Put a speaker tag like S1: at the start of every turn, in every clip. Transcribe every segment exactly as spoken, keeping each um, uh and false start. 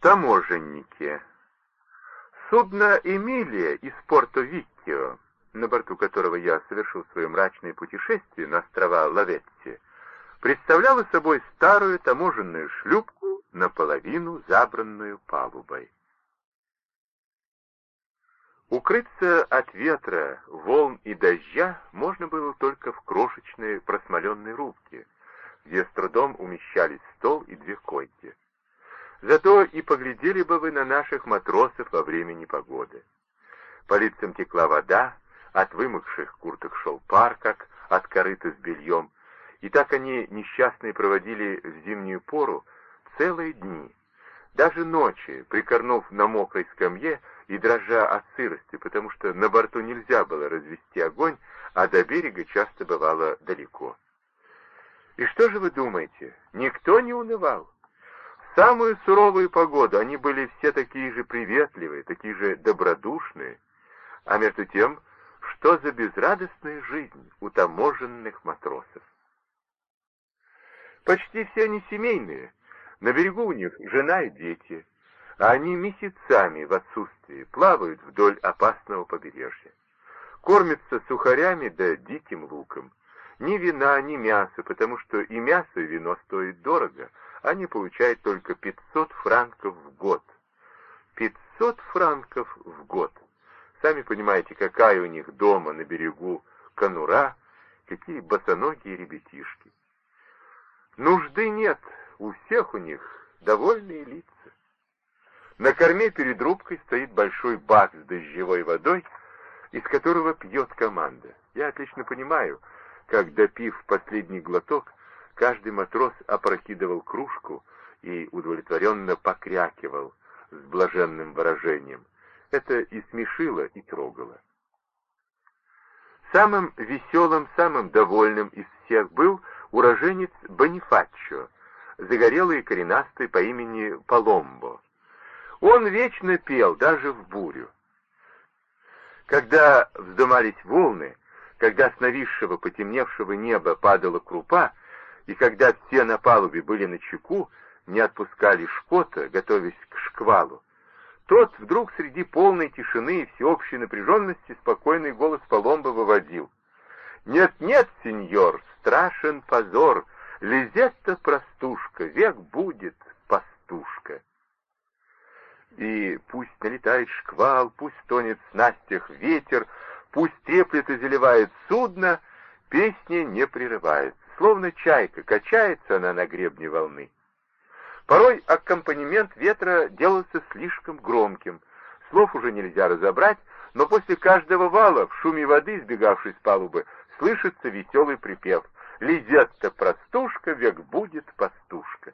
S1: Таможенники. Судно «Эмилия» из Порто-Виккио, на борту которого я совершил свое мрачное путешествие на острова Лаветти, представляло собой старую таможенную шлюпку, наполовину забранную палубой. Укрыться от ветра, волн и дождя можно было только в крошечной просмоленной рубке, где с трудом умещались стол и две койки. Зато и поглядели бы вы на наших матросов во время непогоды. По лицам текла вода, от вымокших курток шел пар, как от корыта с бельем, и так они, несчастные, проводили в зимнюю пору целые дни, даже ночи, прикорнув на мокрой скамье и дрожа от сырости, потому что на борту нельзя было развести огонь, а до берега часто бывало далеко. И что же вы думаете, никто не унывал? В самую суровую погоду они были все такие же приветливые, такие же добродушные, а между тем, что за безрадостная жизнь у таможенных матросов? Почти все они семейные, на берегу у них жена и дети, а они месяцами в отсутствии плавают вдоль опасного побережья. Кормятся сухарями да диким луком. Ни вина, ни мяса, потому что и мясо, и вино стоят дорого, они получают только пятьсот франков в год. пятьсот франков в год. Сами понимаете, какая у них дома на берегу конура, какие босоногие ребятишки. Нужды нет, у всех у них довольные лица. На корме перед рубкой стоит большой бак с дождевой водой, из которого пьет команда. Я отлично понимаю, как, допив последний глоток, каждый матрос опрокидывал кружку и удовлетворенно покрякивал с блаженным выражением. Это и смешило, и трогало. Самым веселым, самым довольным из всех был уроженец Бонифаччо, загорелый и коренастый по имени Паломбо. Он вечно пел, даже в бурю. Когда вздымались волны, когда с нависшего потемневшего неба падала крупа, и когда все на палубе были начеку, не отпускали шкота, готовясь к шквалу, тот вдруг среди полной тишины и всеобщей напряженности спокойный голос Паломбо выводил: «Нет-нет, сеньор, страшен позор, Лизетта простушка, век будет пастушка». И пусть налетает шквал, пусть тонет в снастях ветер, пусть треплет и заливает судно, песня не прерывается. Словно чайка, качается она на гребне волны. Порой аккомпанемент ветра делался слишком громким. Слов уже нельзя разобрать, но после каждого вала в шуме воды, сбегавшей с палубы, слышится веселый припев: «Лизетта простушка, век будет пастушка».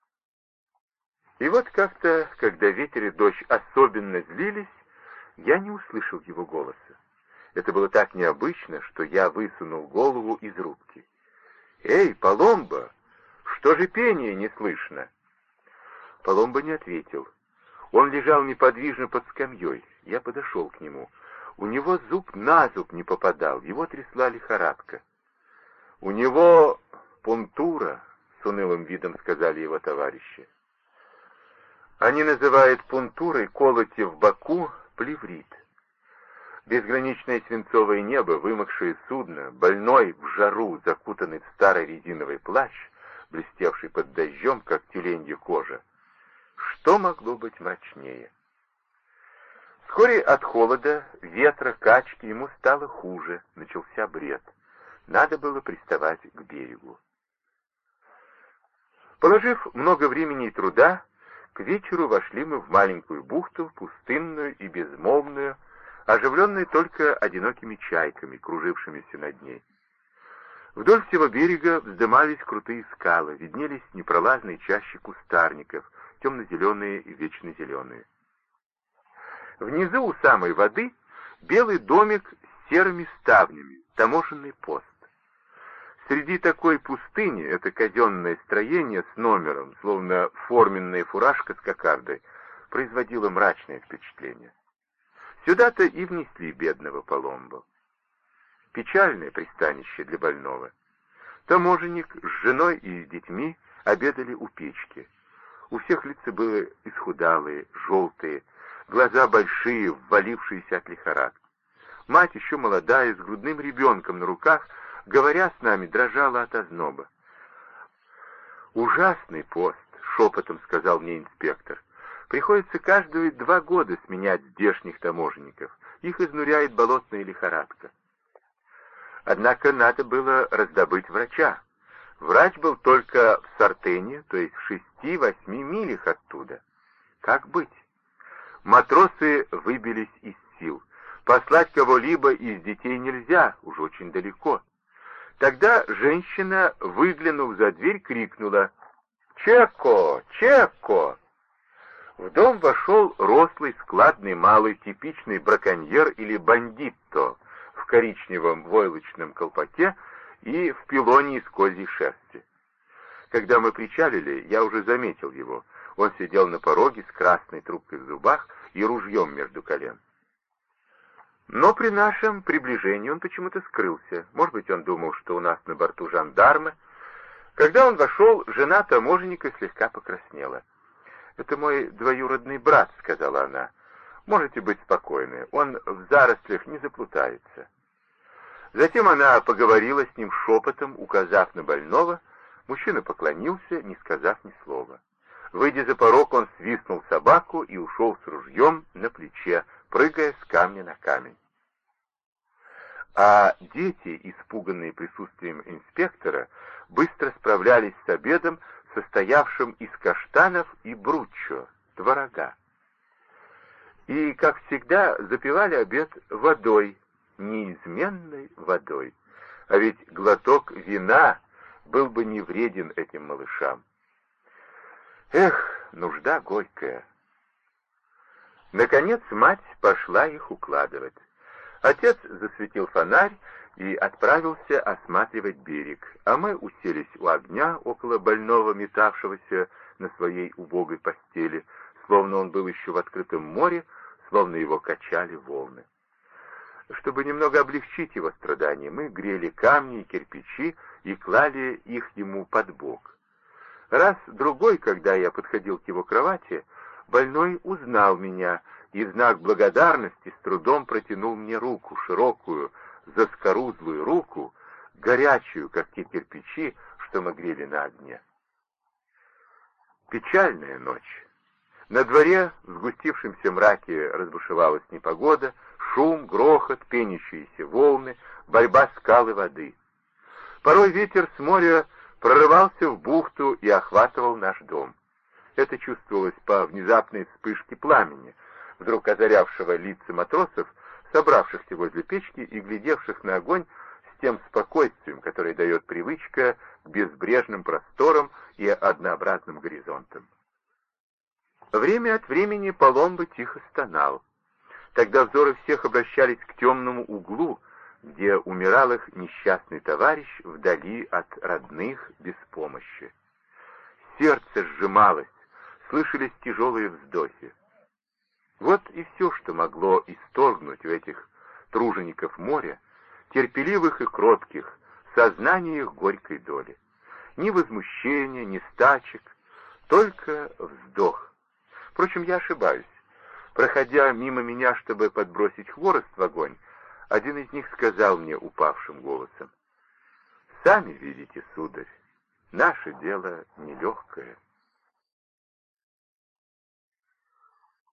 S1: И вот как-то, когда ветер и дождь особенно злились, я не услышал его голоса. Это было так необычно, что я высунул голову из рубки. «Эй, Паломбо, что же пение не слышно?» Паломбо не ответил. Он лежал неподвижно под скамьей. Я подошел к нему. У него зуб на зуб не попадал, его трясла лихорадка. «У него пунктура», — с унылым видом сказали его товарищи. Они называют пунктурой колоти в боку плеврит. Безграничное свинцовое небо, вымокшее судно, больной в жару, закутанный в старый резиновый плащ, блестевший под дождем, как тюленья кожа. Что могло быть мрачнее? Вскоре от холода, ветра, качки ему стало хуже, начался бред. Надо было приставать к берегу. Положив много времени и труда, к вечеру вошли мы в маленькую бухту, пустынную и безмолвную, оживленную только одинокими чайками, кружившимися над ней. Вдоль всего берега вздымались крутые скалы, виднелись непролазные чащи кустарников, темно-зеленые и вечно зеленые. Внизу у самой воды белый домик с серыми ставнями, таможенный пост. Среди такой пустыни это казенное строение с номером, словно форменная фуражка с кокардой, производило мрачное впечатление. Сюда-то и внесли бедного Паломбо. Печальное пристанище для больного. Таможенник с женой и с детьми обедали у печки. У всех лица были исхудалые, желтые, глаза большие, ввалившиеся от лихорадки. Мать, еще молодая, с грудным ребенком на руках, говоря с нами, дрожала от озноба. «Ужасный пост», — шепотом сказал мне инспектор. «Приходится каждые два года сменять здешних таможенников. Их изнуряет болотная лихорадка». Однако надо было раздобыть врача. Врач был только в Сартене, то есть в шести-восьми милях оттуда. Как быть? Матросы выбились из сил. Послать кого-либо из детей нельзя, уж очень далеко. Тогда женщина, выглянув за дверь, крикнула: «Чекко! Чекко!» В дом вошел рослый, складный, малый, типичный браконьер или бандитто в коричневом войлочном колпаке и в пилоне из козьей шерсти. Когда мы причалили, я уже заметил его. Он сидел на пороге с красной трубкой в зубах и ружьем между колен. Но при нашем приближении он почему-то скрылся. Может быть, он думал, что у нас на борту жандармы. Когда он вошел, жена таможенника слегка покраснела. «Это мой двоюродный брат», — сказала она. «Можете быть спокойны, он в зарослях не заплутается». Затем она поговорила с ним шепотом, указав на больного. Мужчина поклонился, не сказав ни слова. Выйдя за порог, он свистнул собаку и ушел с ружьем на плече, прыгая с камня на камень. А дети, испуганные присутствием инспектора, быстро справлялись с обедом, состоявшим из каштанов и бруччо, творога. И, как всегда, запивали обед водой, неизменной водой. А ведь глоток вина был бы не вреден этим малышам. Эх, нужда горькая. Наконец мать пошла их укладывать. Отец засветил фонарь и отправился осматривать берег, а мы уселись у огня около больного, метавшегося на своей убогой постели, словно он был еще в открытом море, словно его качали волны. Чтобы немного облегчить его страдания, мы грели камни и кирпичи и клали их ему под бок. Раз-другой, когда я подходил к его кровати, больной узнал меня и в знак благодарности с трудом протянул мне руку, широкую, заскорузлую руку, горячую, как те кирпичи, что мы грели на огне. Печальная ночь. На дворе в сгустившемся мраке разбушевалась непогода, шум, грохот, пенящиеся волны, борьба скал и воды. Порой ветер с моря прорывался в бухту и охватывал наш дом. Это чувствовалось по внезапной вспышке пламени, вдруг озарявшего лица матросов, собравшихся возле печки и глядевших на огонь с тем спокойствием, которое дает привычка к безбрежным просторам и однообразным горизонтам. Время от времени Паломбо тихо стонал. Тогда взоры всех обращались к темному углу, где умирал их несчастный товарищ вдали от родных без помощи. Сердце сжималось, слышались тяжелые вздохи. Вот и все, что могло исторгнуть у этих тружеников моря, терпеливых и кротких, сознание их горькой доли. Ни возмущения, ни стачек, только вздох. Впрочем, я ошибаюсь. Проходя мимо меня, чтобы подбросить хворост в огонь, один из них сказал мне упавшим голосом: «Сами видите, сударь, наше дело нелегкое».